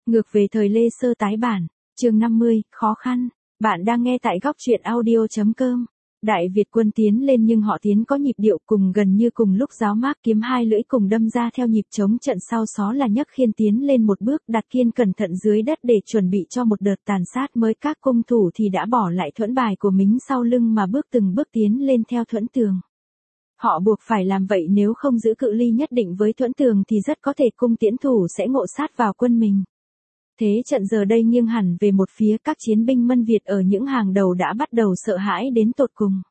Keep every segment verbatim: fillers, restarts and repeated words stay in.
Ngược về thời Lê Sơ tái bản, chương năm mươi, khó khăn. Bạn đang nghe tại góc truyện audio chấm com. Đại Việt quân tiến lên nhưng họ tiến có nhịp điệu cùng gần như cùng lúc giáo mác kiếm hai lưỡi cùng đâm ra theo nhịp chống trận sau xó là nhấc khiên tiến lên một bước đặt kiên cẩn thận dưới đất để chuẩn bị cho một đợt tàn sát mới các cung thủ thì đã bỏ lại thuẫn bài của mình sau lưng mà bước từng bước tiến lên theo thuẫn tường. Họ buộc phải làm vậy nếu không giữ cự ly nhất định với thuẫn tường thì rất có thể cung tiễn thủ sẽ ngộ sát vào quân mình. Thế trận giờ đây nghiêng hẳn về một phía, các chiến binh Mân Việt ở những hàng đầu đã bắt đầu sợ hãi đến tột cùng.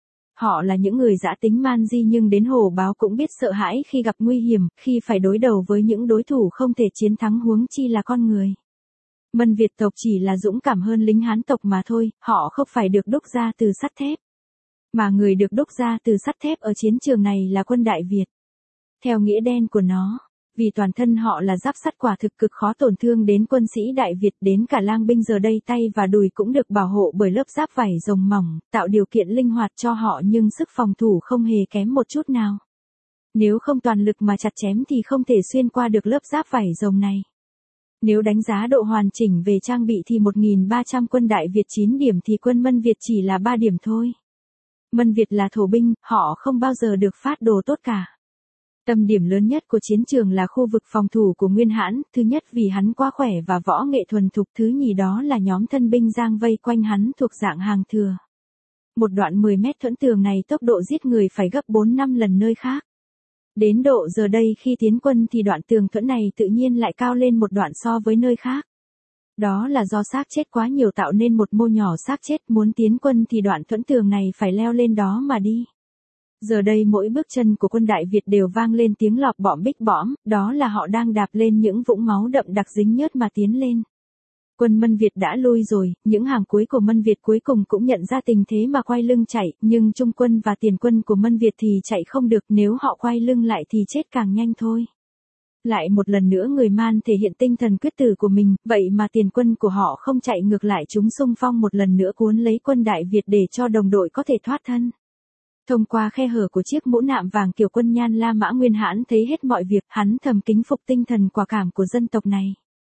Họ là những người dã tính man di nhưng đến hổ báo cũng biết sợ hãi khi gặp nguy hiểm, khi phải đối đầu với những đối thủ không thể chiến thắng huống chi là con người. Mân Việt tộc chỉ là dũng cảm hơn lính Hán tộc mà thôi, họ không phải được đúc ra từ sắt thép. Mà người được đúc ra từ sắt thép ở chiến trường này là quân Đại Việt. Theo nghĩa đen của nó. Vì toàn thân họ là giáp sắt quả thực cực khó tổn thương đến quân sĩ Đại Việt, đến cả lang binh giờ đây tay và đùi cũng được bảo hộ bởi lớp giáp vảy rồng mỏng, tạo điều kiện linh hoạt cho họ nhưng sức phòng thủ không hề kém một chút nào. Nếu không toàn lực mà chặt chém thì không thể xuyên qua được lớp giáp vảy rồng này. Nếu đánh giá độ hoàn chỉnh về trang bị thì một nghìn ba trăm quân Đại Việt chín điểm thì quân Mân Việt chỉ là ba điểm thôi. Mân Việt là thổ binh, họ không bao giờ được phát đồ tốt cả. Tâm điểm lớn nhất của chiến trường là khu vực phòng thủ của Nguyên Hãn, thứ nhất vì hắn quá khỏe và võ nghệ thuần thục, thứ nhì đó là nhóm thân binh giang vây quanh hắn thuộc dạng hàng thừa. Một đoạn mười mét thuẫn tường này tốc độ giết người phải gấp bốn năm lần nơi khác. Đến độ giờ đây khi tiến quân thì đoạn tường thuẫn này tự nhiên lại cao lên một đoạn so với nơi khác. Đó là do xác chết quá nhiều tạo nên một mô nhỏ xác chết, muốn tiến quân thì đoạn thuẫn tường này phải leo lên đó mà đi. Giờ đây mỗi bước chân của quân Đại Việt đều vang lên tiếng lọp bõm bích bõm, đó là họ đang đạp lên những vũng máu đậm đặc dính nhớt mà tiến lên. Quân Mân Việt đã lui rồi, những hàng cuối của Mân Việt cuối cùng cũng nhận ra tình thế mà quay lưng chạy, nhưng trung quân và tiền quân của Mân Việt thì chạy không được, nếu họ quay lưng lại thì chết càng nhanh thôi. Lại một lần nữa người Man thể hiện tinh thần quyết tử của mình, vậy mà tiền quân của họ không chạy ngược lại, chúng xung phong một lần nữa cuốn lấy quân Đại Việt để cho đồng đội có thể thoát thân. Thông qua khe hở của chiếc mũ nạm vàng kiểu quân Nhan La Mã Nguyên Hãn thấy hết mọi việc, hắn thầm kính phục tinh thần quả cảm của dân tộc này.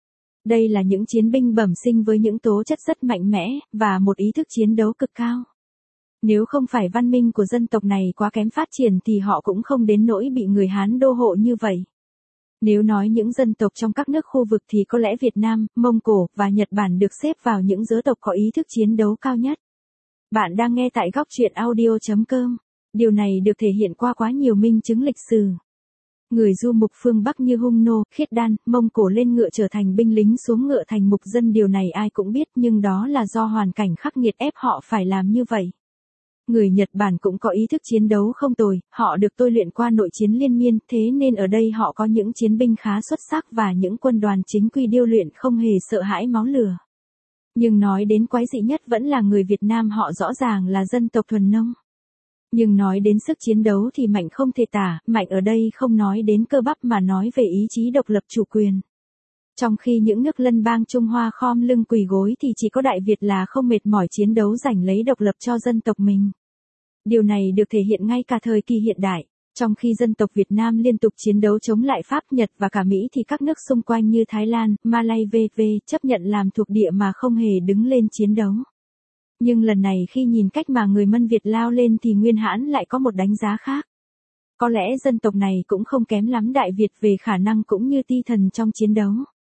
Đây là những chiến binh bẩm sinh với những tố chất rất mạnh mẽ, và một ý thức chiến đấu cực cao. Nếu không phải văn minh của dân tộc này quá kém phát triển thì họ cũng không đến nỗi bị người Hán đô hộ như vậy. Nếu nói những dân tộc trong các nước khu vực thì có lẽ Việt Nam, Mông Cổ và Nhật Bản được xếp vào những dân tộc có ý thức chiến đấu cao nhất. Bạn đang nghe tại góc truyện audio chấm com. Điều này được thể hiện qua quá nhiều minh chứng lịch sử. Người du mục phương Bắc như Hung Nô, Khiết Đan, Mông Cổ lên ngựa trở thành binh lính, xuống ngựa thành mục dân, điều này ai cũng biết nhưng đó là do hoàn cảnh khắc nghiệt ép họ phải làm như vậy. Người Nhật Bản cũng có ý thức chiến đấu không tồi, họ được tôi luyện qua nội chiến liên miên, thế nên ở đây họ có những chiến binh khá xuất sắc và những quân đoàn chính quy điêu luyện không hề sợ hãi máu lửa. Nhưng nói đến quái dị nhất vẫn là người Việt Nam, họ rõ ràng là dân tộc thuần nông. Nhưng nói đến sức chiến đấu thì mạnh không thể tả, mạnh ở đây không nói đến cơ bắp mà nói về ý chí độc lập chủ quyền. Trong khi những nước lân bang Trung Hoa khom lưng quỳ gối thì chỉ có Đại Việt là không mệt mỏi chiến đấu giành lấy độc lập cho dân tộc mình. Điều này được thể hiện ngay cả thời kỳ hiện đại. Trong khi dân tộc Việt Nam liên tục chiến đấu chống lại Pháp, Nhật và cả Mỹ thì các nước xung quanh như Thái Lan, Malay vân vân chấp nhận làm thuộc địa mà không hề đứng lên chiến đấu. Nhưng lần này khi nhìn cách mà người Mân Việt lao lên thì Nguyên Hãn lại có một đánh giá khác. Có lẽ dân tộc này cũng không kém lắm Đại Việt về khả năng cũng như ti thần trong chiến đấu.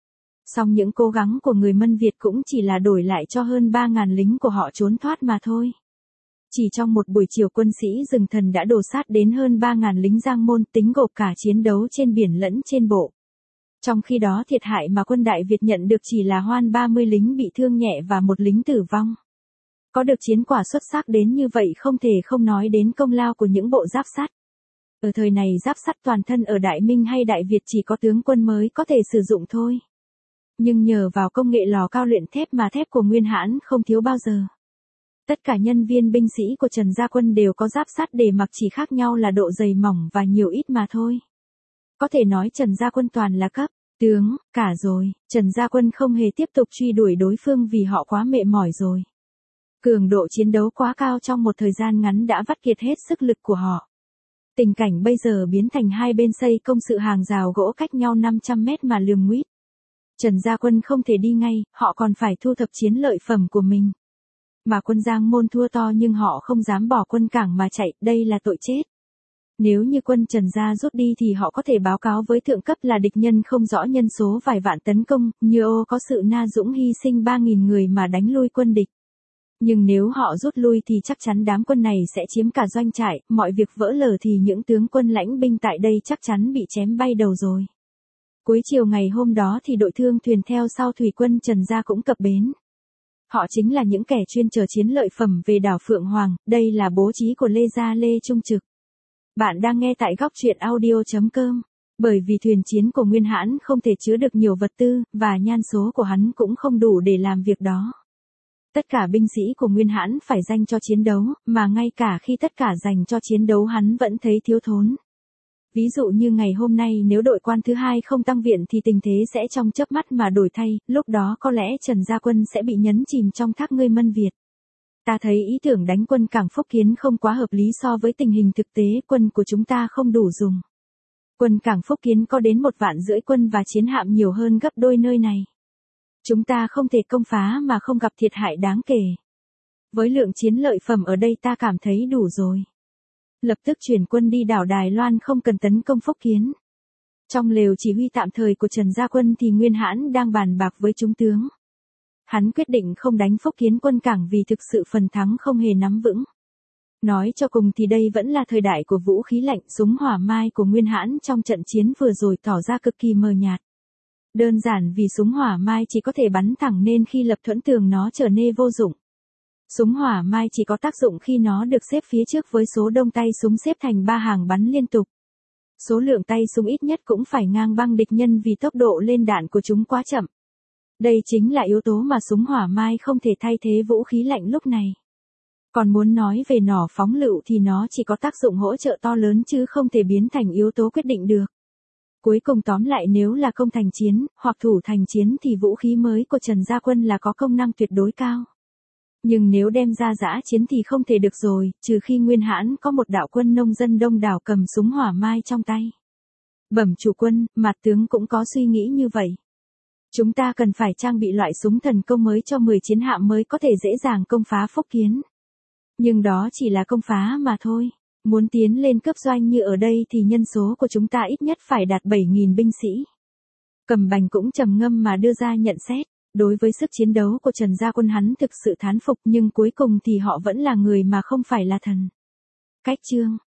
Song những cố gắng của người Mân Việt cũng chỉ là đổi lại cho hơn ba nghìn lính của họ trốn thoát mà thôi. Chỉ trong một buổi chiều quân sĩ rừng thần đã đổ sát đến hơn ba nghìn lính Giang Môn, tính gộp cả chiến đấu trên biển lẫn trên bộ. Trong khi đó thiệt hại mà quân Đại Việt nhận được chỉ là hoan ba mươi lính bị thương nhẹ và một lính tử vong. Có được chiến quả xuất sắc đến như vậy không thể không nói đến công lao của những bộ giáp sắt. Ở thời này giáp sắt toàn thân ở Đại Minh hay Đại Việt chỉ có tướng quân mới có thể sử dụng thôi. Nhưng nhờ vào công nghệ lò cao luyện thép mà thép của Nguyên Hãn không thiếu bao giờ. Tất cả nhân viên binh sĩ của Trần Gia Quân đều có giáp sắt để mặc, chỉ khác nhau là độ dày mỏng và nhiều ít mà thôi. Có thể nói Trần Gia Quân toàn là cấp tướng cả rồi, Trần Gia Quân không hề tiếp tục truy đuổi đối phương vì họ quá mệt mỏi rồi. Cường độ chiến đấu quá cao trong một thời gian ngắn đã vắt kiệt hết sức lực của họ. Tình cảnh bây giờ biến thành hai bên xây công sự hàng rào gỗ cách nhau năm trăm mét mà lườm nguýt. Trần Gia Quân không thể đi ngay, họ còn phải thu thập chiến lợi phẩm của mình. Mà quân Giang Môn thua to nhưng họ không dám bỏ quân cảng mà chạy, đây là tội chết. Nếu như quân Trần Gia rút đi thì họ có thể báo cáo với thượng cấp là địch nhân không rõ nhân số vài vạn tấn công, như ô có sự na dũng hy sinh ba nghìn người mà đánh lui quân địch. Nhưng nếu họ rút lui thì chắc chắn đám quân này sẽ chiếm cả doanh trại, mọi việc vỡ lở thì những tướng quân lãnh binh tại đây chắc chắn bị chém bay đầu rồi. Cuối chiều ngày hôm đó thì đội thương thuyền theo sau thủy quân Trần Gia cũng cập bến. Họ chính là những kẻ chuyên chở chiến lợi phẩm về đảo Phượng Hoàng, đây là bố trí của Lê Gia Lê Trung Trực. Bạn đang nghe tại góc truyện audio chấm com. Bởi vì thuyền chiến của Nguyên Hãn không thể chứa được nhiều vật tư, và nhan số của hắn cũng không đủ để làm việc đó. Tất cả binh sĩ của Nguyên Hãn phải dành cho chiến đấu, mà ngay cả khi tất cả dành cho chiến đấu hắn vẫn thấy thiếu thốn. Ví dụ như ngày hôm nay nếu đội quan thứ hai không tăng viện thì tình thế sẽ trong chớp mắt mà đổi thay, lúc đó có lẽ Trần Gia Quân sẽ bị nhấn chìm trong thác ngươi Mân Việt. Ta thấy ý tưởng đánh quân cảng Phúc Kiến không quá hợp lý so với tình hình thực tế, quân của chúng ta không đủ dùng. Quân cảng Phúc Kiến có đến một vạn rưỡi quân và chiến hạm nhiều hơn gấp đôi nơi này. Chúng ta không thể công phá mà không gặp thiệt hại đáng kể. Với lượng chiến lợi phẩm ở đây ta cảm thấy đủ rồi. Lập tức chuyển quân đi đảo Đài Loan, không cần tấn công Phúc Kiến. Trong lều chỉ huy tạm thời của Trần Gia Quân thì Nguyên Hãn đang bàn bạc với chúng tướng. Hắn quyết định không đánh Phúc Kiến quân cảng vì thực sự phần thắng không hề nắm vững. Nói cho cùng thì đây vẫn là thời đại của vũ khí lạnh, súng hỏa mai của Nguyên Hãn trong trận chiến vừa rồi tỏ ra cực kỳ mờ nhạt. Đơn giản vì súng hỏa mai chỉ có thể bắn thẳng nên khi lập thuẫn tường nó trở nên vô dụng. Súng hỏa mai chỉ có tác dụng khi nó được xếp phía trước với số đông tay súng xếp thành ba hàng bắn liên tục. Số lượng tay súng ít nhất cũng phải ngang băng địch nhân vì tốc độ lên đạn của chúng quá chậm. Đây chính là yếu tố mà súng hỏa mai không thể thay thế vũ khí lạnh lúc này. Còn muốn nói về nỏ phóng lựu thì nó chỉ có tác dụng hỗ trợ to lớn chứ không thể biến thành yếu tố quyết định được. Cuối cùng tóm lại, nếu là công thành chiến, hoặc thủ thành chiến thì vũ khí mới của Trần Gia Quân là có công năng tuyệt đối cao. Nhưng nếu đem ra dã chiến thì không thể được rồi, trừ khi Nguyên Hãn có một đạo quân nông dân đông đảo cầm súng hỏa mai trong tay. Bẩm chủ quân, mặt tướng cũng có suy nghĩ như vậy. Chúng ta cần phải trang bị loại súng thần công mới cho mười chiến hạm mới có thể dễ dàng công phá Phúc Kiến. Nhưng đó chỉ là công phá mà thôi. Muốn tiến lên cấp doanh như ở đây thì nhân số của chúng ta ít nhất phải đạt bảy nghìn binh sĩ. Cầm Bành cũng trầm ngâm mà đưa ra nhận xét. Đối với sức chiến đấu của Trần Gia Quân hắn thực sự thán phục, nhưng cuối cùng thì họ vẫn là người mà không phải là thần. Cách chương